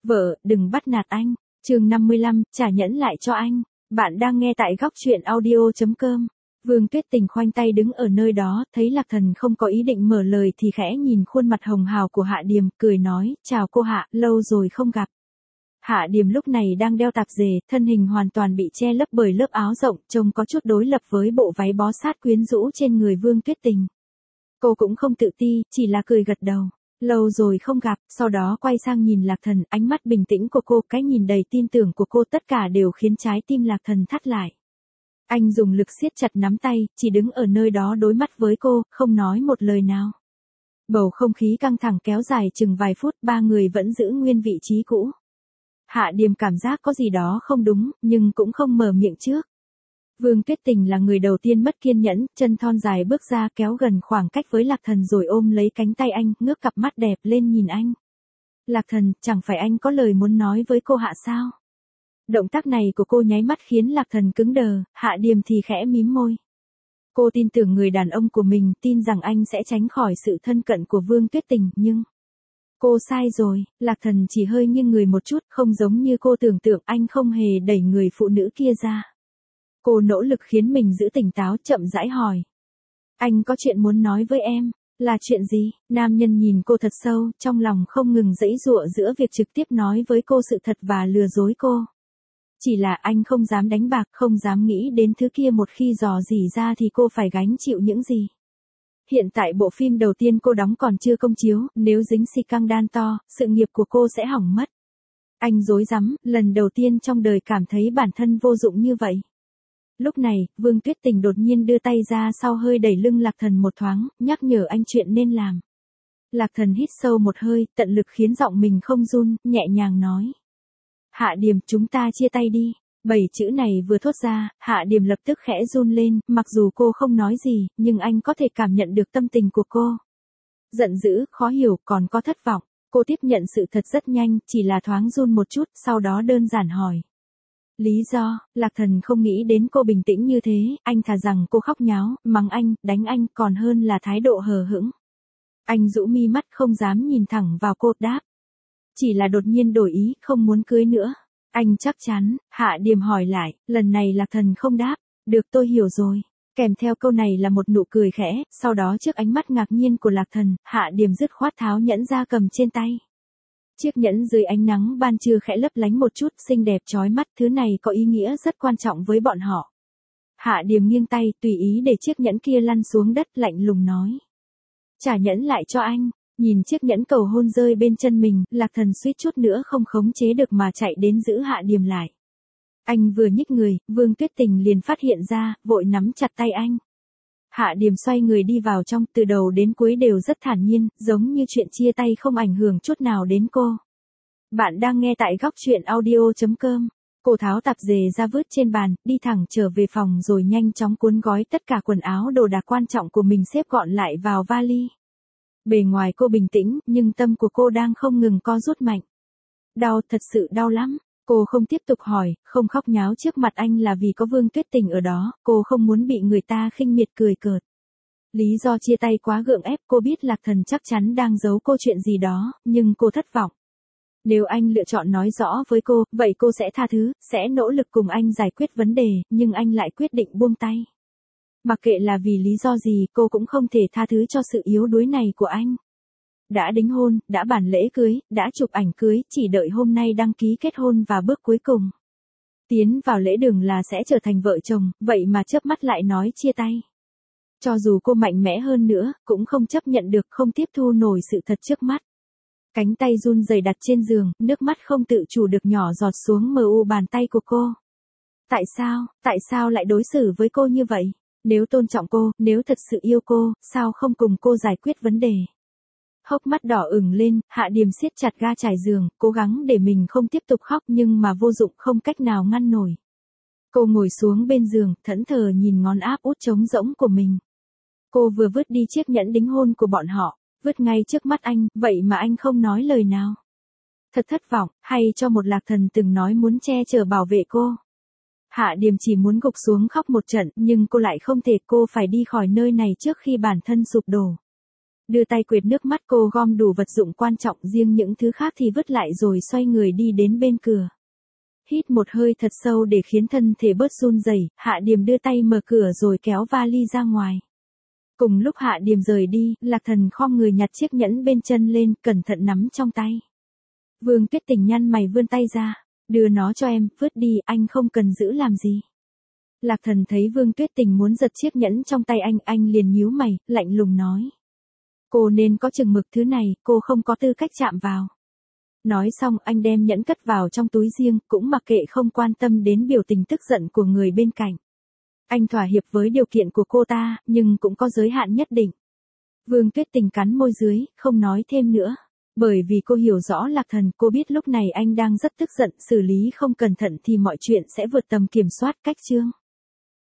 Vợ, đừng bắt nạt anh. Chương 55, trả nhẫn lại cho anh. Bạn đang nghe tại góc truyện audio.com. Vương Tuyết Tình khoanh tay đứng ở nơi đó, thấy Lạc Thần không có ý định mở lời thì khẽ nhìn khuôn mặt hồng hào của Hạ Điềm, cười nói, chào cô Hạ, lâu rồi không gặp. Hạ Điềm lúc này đang đeo tạp dề, thân hình hoàn toàn bị che lấp bởi lớp áo rộng, trông có chút đối lập với bộ váy bó sát quyến rũ trên người Vương Tuyết Tình. Cô cũng không tự ti, chỉ là cười gật đầu. Lâu rồi không gặp, sau đó quay sang nhìn Lạc Thần, ánh mắt bình tĩnh của cô, cái nhìn đầy tin tưởng của cô tất cả đều khiến trái tim Lạc Thần thắt lại. Anh dùng lực siết chặt nắm tay, chỉ đứng ở nơi đó đối mắt với cô, không nói một lời nào. Bầu không khí căng thẳng kéo dài chừng vài phút, ba người vẫn giữ nguyên vị trí cũ. Hạ Điềm cảm giác có gì đó không đúng, nhưng cũng không mở miệng trước. Vương Tuyết Tình là người đầu tiên mất kiên nhẫn, chân thon dài bước ra kéo gần khoảng cách với Lạc Thần rồi ôm lấy cánh tay anh, ngước cặp mắt đẹp lên nhìn anh. Lạc Thần, chẳng phải anh có lời muốn nói với cô Hạ sao? Động tác này của cô nháy mắt khiến Lạc Thần cứng đờ, Hạ Điềm thì khẽ mím môi. Cô tin tưởng người đàn ông của mình, tin rằng anh sẽ tránh khỏi sự thân cận của Vương Tuyết Tình, nhưng... Cô sai rồi, Lạc Thần chỉ hơi nghiêng người một chút, không giống như cô tưởng tượng, anh không hề đẩy người phụ nữ kia ra. Cô nỗ lực khiến mình giữ tỉnh táo, chậm rãi hỏi. Anh có chuyện muốn nói với em, là chuyện gì? Nam nhân nhìn cô thật sâu, trong lòng không ngừng giãy giụa giữa việc trực tiếp nói với cô sự thật và lừa dối cô. Chỉ là anh không dám đánh bạc, không dám nghĩ đến thứ kia, một khi dò dỉ ra thì cô phải gánh chịu những gì. Hiện tại bộ phim đầu tiên cô đóng còn chưa công chiếu, nếu dính scandal to, sự nghiệp của cô sẽ hỏng mất. Anh rối rắm, lần đầu tiên trong đời cảm thấy bản thân vô dụng như vậy. Lúc này, Vương Tuyết Tình đột nhiên đưa tay ra sau hơi đẩy lưng Lạc Thần một thoáng, nhắc nhở anh chuyện nên làm. Lạc Thần hít sâu một hơi, tận lực khiến giọng mình không run, nhẹ nhàng nói. Hạ Điềm, chúng ta chia tay đi. 7 chữ này vừa thốt ra, Hạ Điềm lập tức khẽ run lên, mặc dù cô không nói gì, nhưng anh có thể cảm nhận được tâm tình của cô. Giận dữ, khó hiểu, còn có thất vọng. Cô tiếp nhận sự thật rất nhanh, chỉ là thoáng run một chút, sau đó đơn giản hỏi. Lý do, Lạc Thần không nghĩ đến cô bình tĩnh như thế, anh thà rằng cô khóc nháo, mắng anh, đánh anh, còn hơn là thái độ hờ hững. Anh rũ mi mắt không dám nhìn thẳng vào cô, đáp. Chỉ là đột nhiên đổi ý, không muốn cưới nữa. Anh chắc chắn, Hạ Điềm hỏi lại, lần này Lạc Thần không đáp. Được, tôi hiểu rồi. Kèm theo câu này là một nụ cười khẽ, sau đó trước ánh mắt ngạc nhiên của Lạc Thần, Hạ Điềm dứt khoát tháo nhẫn ra cầm trên tay. Chiếc nhẫn dưới ánh nắng ban trưa khẽ lấp lánh một chút, xinh đẹp chói mắt, thứ này có ý nghĩa rất quan trọng với bọn họ. Hạ Điềm nghiêng tay, tùy ý để chiếc nhẫn kia lăn xuống đất, lạnh lùng nói. Trả nhẫn lại cho anh. Nhìn chiếc nhẫn cầu hôn rơi bên chân mình, Lạc Thần suýt chút nữa không khống chế được mà chạy đến giữ Hạ Điềm lại. Anh vừa nhích người, Vương Tuyết Tình liền phát hiện ra, vội nắm chặt tay anh. Hạ Điềm xoay người đi vào trong, từ đầu đến cuối đều rất thản nhiên, giống như chuyện chia tay không ảnh hưởng chút nào đến cô. Bạn đang nghe tại góc truyện audio.com. Cô tháo tạp dề ra vứt trên bàn, đi thẳng trở về phòng rồi nhanh chóng cuốn gói tất cả quần áo đồ đạc quan trọng của mình xếp gọn lại vào vali. Bề ngoài cô bình tĩnh, nhưng tâm của cô đang không ngừng co rút mạnh. Đau, thật sự đau lắm. Cô không tiếp tục hỏi, không khóc nháo trước mặt anh là vì có Vương Tuyết Tình ở đó, cô không muốn bị người ta khinh miệt cười cợt. Lý do chia tay quá gượng ép, cô biết Lạc Thần chắc chắn đang giấu cô chuyện gì đó, nhưng cô thất vọng. Nếu anh lựa chọn nói rõ với cô, vậy cô sẽ tha thứ, sẽ nỗ lực cùng anh giải quyết vấn đề, nhưng anh lại quyết định buông tay. Mặc kệ là vì lý do gì, cô cũng không thể tha thứ cho sự yếu đuối này của anh. Đã đính hôn, đã bàn lễ cưới, đã chụp ảnh cưới, chỉ đợi hôm nay đăng ký kết hôn và bước cuối cùng. Tiến vào lễ đường là sẽ trở thành vợ chồng, vậy mà chớp mắt lại nói chia tay. Cho dù cô mạnh mẽ hơn nữa, cũng không chấp nhận được, không tiếp thu nổi sự thật trước mắt. Cánh tay run rẩy đặt trên giường, nước mắt không tự chủ được nhỏ giọt xuống mu bàn tay của cô. Tại sao lại đối xử với cô như vậy? Nếu tôn trọng cô, nếu thật sự yêu cô, sao không cùng cô giải quyết vấn đề? Hốc mắt đỏ ửng lên, Hạ Điềm siết chặt ga trải giường, cố gắng để mình không tiếp tục khóc nhưng mà vô dụng, không cách nào ngăn nổi. Cô ngồi xuống bên giường, thẫn thờ nhìn ngón áp út trống rỗng của mình. Cô vừa vứt đi chiếc nhẫn đính hôn của bọn họ, vứt ngay trước mắt anh, vậy mà anh không nói lời nào. Thật thất vọng, hay cho một Lạc Thần từng nói muốn che chở bảo vệ cô. Hạ Điềm chỉ muốn gục xuống khóc một trận, nhưng cô lại không thể, cô phải đi khỏi nơi này trước khi bản thân sụp đổ. Đưa tay quệt nước mắt, cô gom đủ vật dụng quan trọng, riêng những thứ khác thì vứt lại rồi xoay người đi đến bên cửa. Hít một hơi thật sâu để khiến thân thể bớt run rẩy, Hạ Điềm đưa tay mở cửa rồi kéo vali ra ngoài. Cùng lúc Hạ Điềm rời đi, Lạc Thần khom người nhặt chiếc nhẫn bên chân lên, cẩn thận nắm trong tay. Vương Tuyết Tình nhăn mày vươn tay ra. Đưa nó cho em, vứt đi, anh không cần giữ làm gì. Lạc Thần thấy Vương Tuyết Tình muốn giật chiếc nhẫn trong tay anh liền nhíu mày, lạnh lùng nói. Cô nên có chừng mực, thứ này, cô không có tư cách chạm vào. Nói xong anh đem nhẫn cất vào trong túi riêng, cũng mặc kệ không quan tâm đến biểu tình tức giận của người bên cạnh. Anh thỏa hiệp với điều kiện của cô ta, nhưng cũng có giới hạn nhất định. Vương Tuyết Tình cắn môi dưới, không nói thêm nữa. Bởi vì cô hiểu rõ Lạc Thần, cô biết lúc này anh đang rất tức giận, xử lý không cẩn thận thì mọi chuyện sẽ vượt tầm kiểm soát. Cách chương